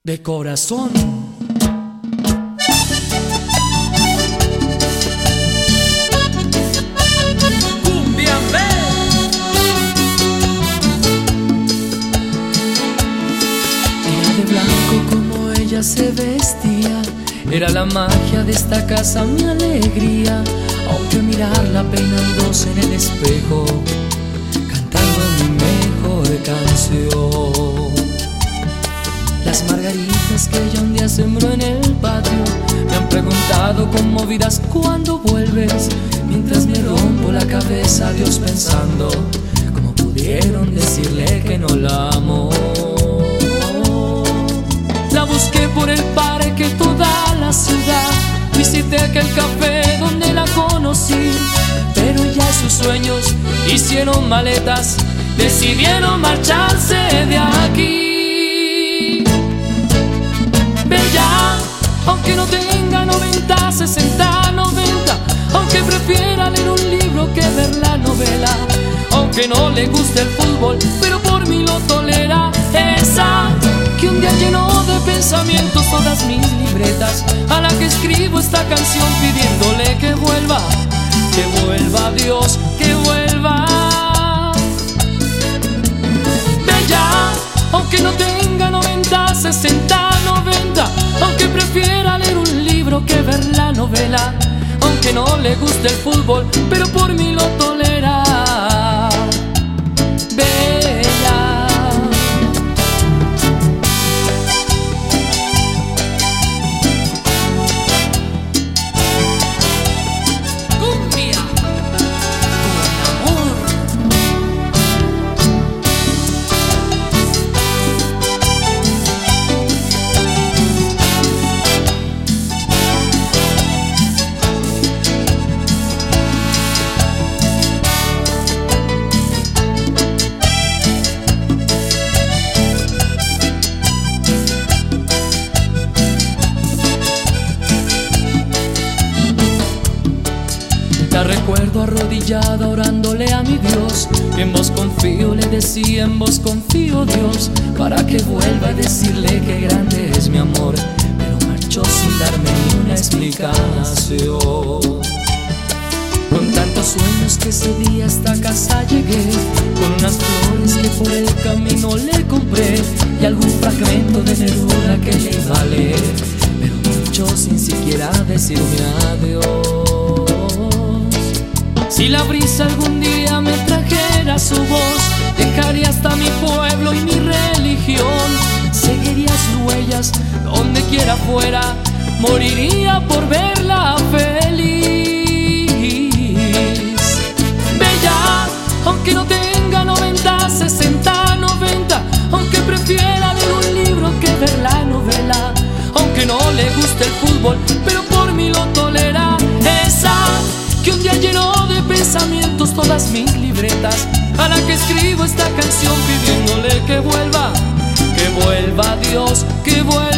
de corazón. Cumbia Era de blanco como ella se vestía, era la magia de esta casa mi alegría. Aunque mirarla peinándose en el espejo, cantando mi mejor canción. Las margaritas que ella un día sembró en el patio me han preguntado conmovidas cuándo vuelves. Mientras me rompo la cabeza, Dios pensando cómo pudieron decirle que no la amo. La busqué por el parque, toda la ciudad, visité aquel café donde la conocí, pero ya sus sueños hicieron maletas, decidieron marcharse de aquí. Bella, aunque no tenga 90, 60, 90, aunque prefiera leer un libro que ver la novela, aunque no le guste el fútbol, pero por mí lo tolera. Esa que un día llenó de pensamientos todas mis libretas, a la que escribo esta canción pidiéndole que vuelva Dios, que vuelva. Bella, aunque no tenga 90, 60, 90, aunque prefiera leer un libro que ver la novela, aunque no le guste el fútbol, pero por mí lo tolera. Bella. La recuerdo arrodillada orándole a mi Dios, en vos confío, le decía, en vos confío, Dios, para que vuelva a decirle que grande es mi amor, pero marchó sin darme ni una explicación. Con tantos sueños que ese día a esta casa llegué, con unas flores que por el camino le compré y algún fragmento de Neruda que le iba a leer, pero marchó sin siquiera decirme adiós. Si la brisa algún día me trajera su voz, dejaría hasta mi pueblo y mi religión, seguiría sus huellas donde quiera fuera, moriría por verla feliz. Bella, aunque no tenga 90, 60, 90, aunque prefiera leer un libro que ver la novela, aunque no le guste el fútbol, pero por mí lo tolera. Esa que un día llenó de pensamientos todas mis libretas, a la que escribo esta canción pidiéndole que vuelva Dios, que vuelva.